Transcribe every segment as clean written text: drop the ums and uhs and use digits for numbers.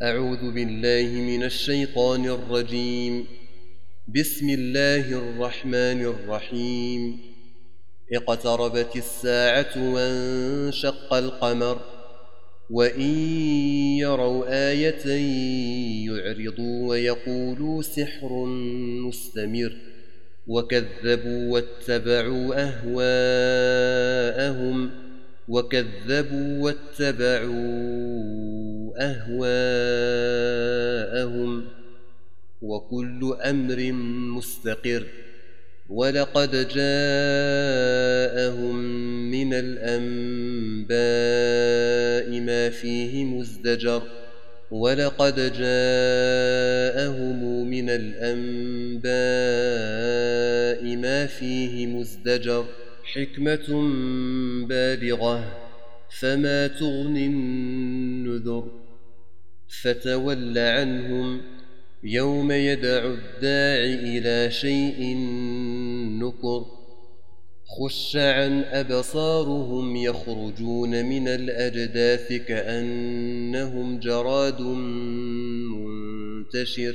أعوذ بالله من الشيطان الرجيم. بسم الله الرحمن الرحيم. اقتربت الساعة وانشق القمر وإن يروا آية يعرضوا ويقولوا سحر مستمر وكذبوا واتبعوا أهواءهم وكل أمر مستقر. ولقد جاءهم من الأنباء ما فيه مزدجر حكمة بالغة فما تغني النذر. فتول عنهم يوم يدعو الداع إلى شيء نكر. خش عن أبصارهم يخرجون من الأجداث كأنهم جراد منتشر.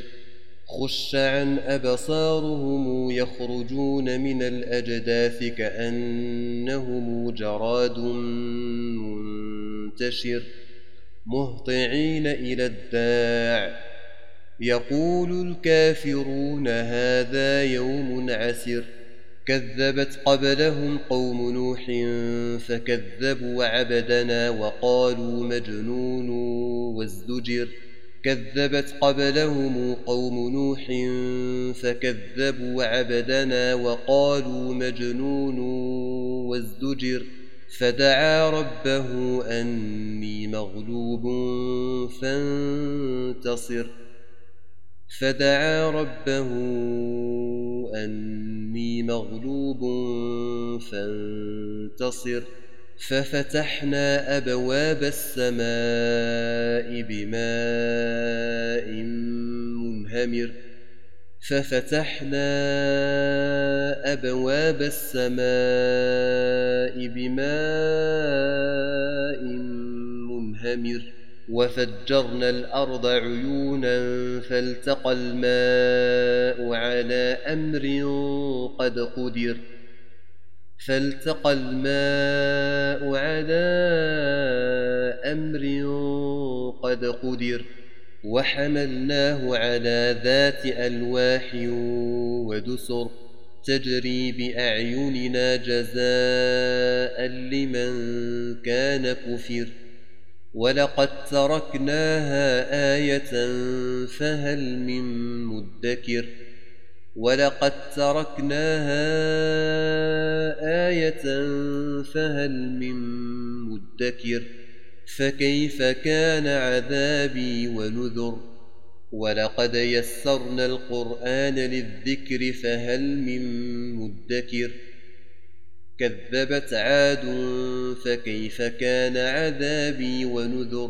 مهطعين إلى الداع يقول الكافرون هذا يوم عسر. كذبت قبلهم قوم نوح فكذبوا عبدنا وقالوا مجنون وازدجر. فدعا ربه أني مغلوب فانتصر. ففتحنا أبواب السماء بماء منهمر وفجرنا الأرض عيونا فالتقى الماء على أمر قد قدر. وحملناه على ذات ألواح ودسر تجري بأعيننا جزاء لمن كان كفر. ولقد تركناها آية فهل من مدكر. فكيف كان عذابي ونذر. ولقد يسرنا القرآن للذكر فهل من مدكر. كذبت عاد فكيف كان عذابي ونذر.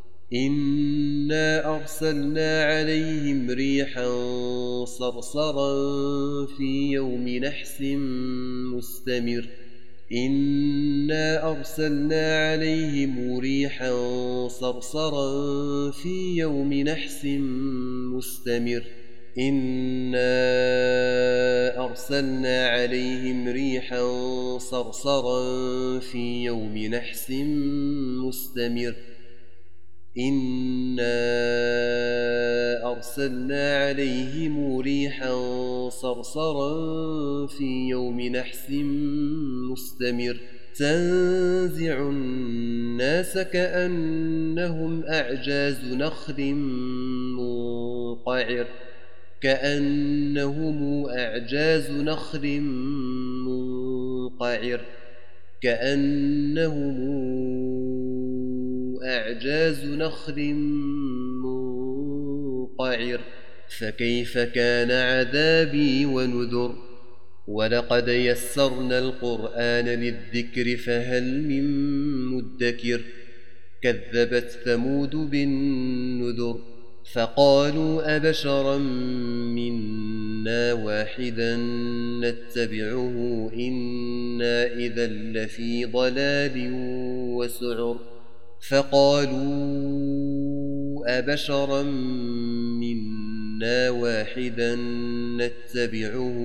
إنا أرسلنا عليهم ريحا صرصرا في يوم نحس مستمر. تنزع الناس كأنهم أعجاز نخل منقعر. فكيف كان عذابي ونذر. ولقد يسرنا القرآن للذكر فهل من مدكر. كذبت ثمود بالنذر فقالوا أبشرا منا واحدا نتبعه إنا إذا لفي ضلال وسعر. فقالوا أبشرا منا واحدا نتبعه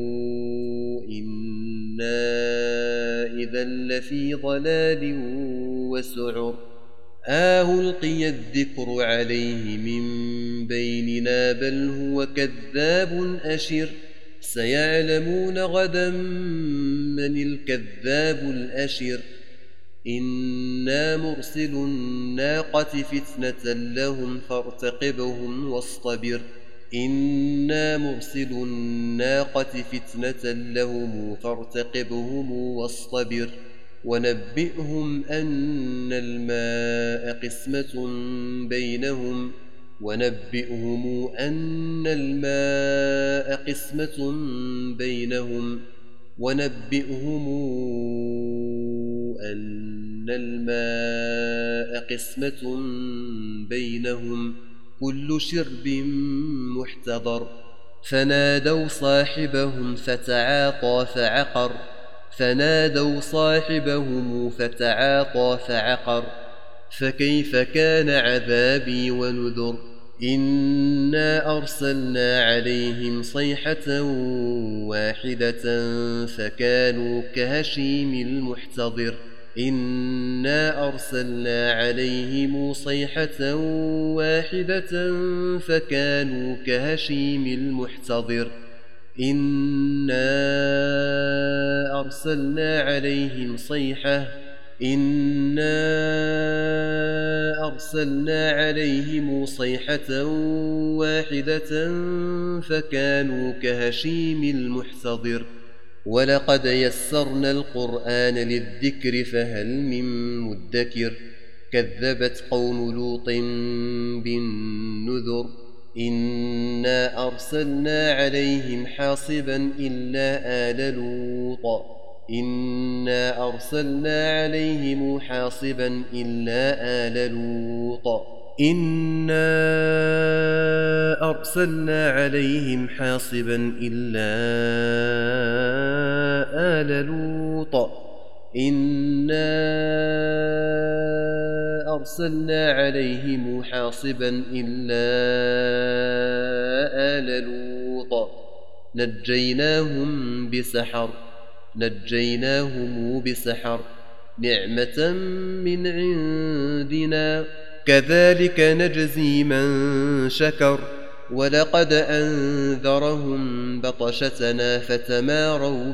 إنا إذا لفي ضلال وسعر ألقي الذكر عليه من بيننا بل هو كذاب أشر سيعلمون غدا من الكذاب الأشر إنا مرسل الناقة فتنة لهم فارتقبهم واصطبر إنا مرسل الناقة فتنة لهم فارتقبهم واصطبر ونبئهم أن الماء قسمة بينهم كل شرب محتضر فنادوا صاحبهم فتعاطى فعقر فكيف كان عذابي ونذر إنا أرسلنا عليهم صيحة واحدة فكانوا كهشيم المحتضر ولقد يسرنا القرآن للذكر فهل من مدكر كذبت قوم لوط بالنذر إنا أرسلنا عليهم حاصبا إلا آل لوط نجيناهم بسحر نعمة من عندنا كذلك نجزي من شكر ولقد أنذرهم بطشتنا فتماروا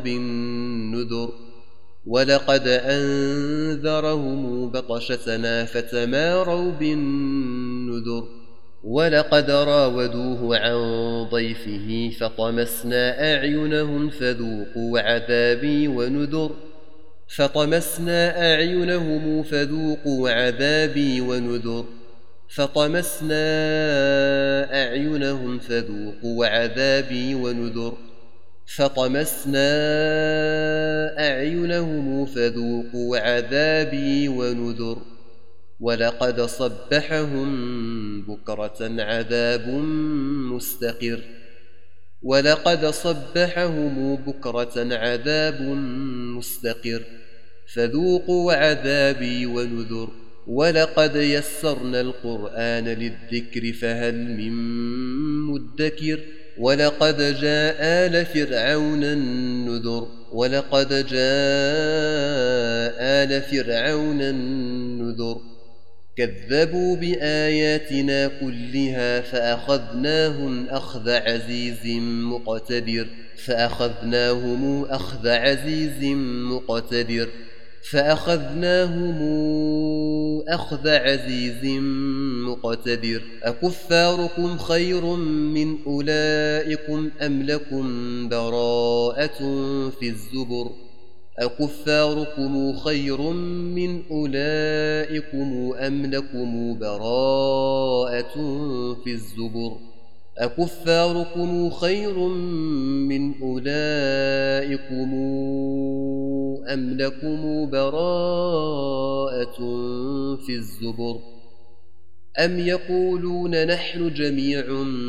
بالنذر ولقد راودوه عن ضيفه فطمسنا أعينهم فذوقوا عذابي ونذر ولقد صبحهم بكرة عذاب مستقر فذوقوا عذابي ونذر ولقد يسرنا القرآن للذكر فهل من مدكر ولقد جاء آل فرعون النذر كذبوا بآياتنا كلها فأخذناهم أخذ عزيز مقتدر أكفاركم خير من أولئكم أم لكم براءة في الزبر أم يقولون نحن جميع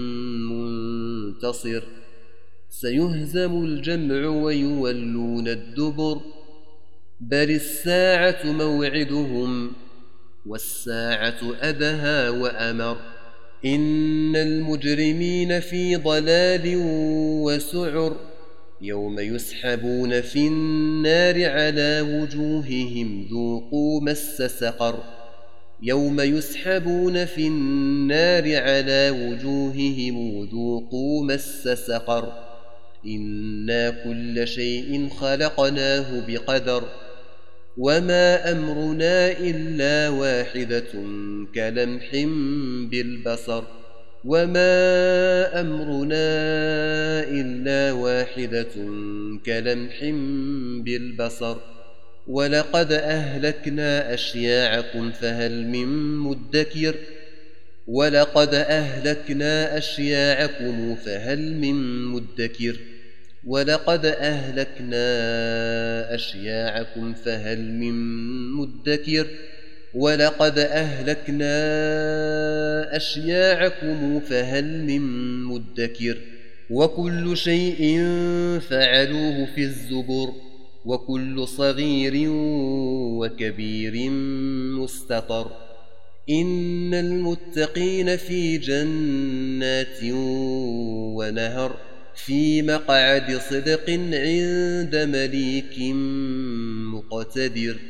منتصر سيهزم الجمع ويولون الدبر بل الساعة موعدهم والساعة أدهى وأمر إن المجرمين في ضلال وسعر يوم يسحبون في النار على وجوههم ذوقوا مس سقر يوم يسحبون في النار على وجوههم ذوقوا مس سقر إنا كل شيء خلقناه بقدر وما أمرنا إلا واحدة كلمح بالبصر وما أمرنا إلا واحدة كلمح بالبصر ولقد أهلكنا أشياعكم فهل من مدكر ولقد أهلكنا أشياعكم فهل من مدكر ولقد أهلكنا أشياعكم فهل من مدكر ولقد أهلكنا أشياعكم فهل من مدكر وكل شيء فعلوه في الزبر وكل صغير وكبير مستطر إن المتقين في جنات ونهر في مقعد صدق عند مليك مقتدر.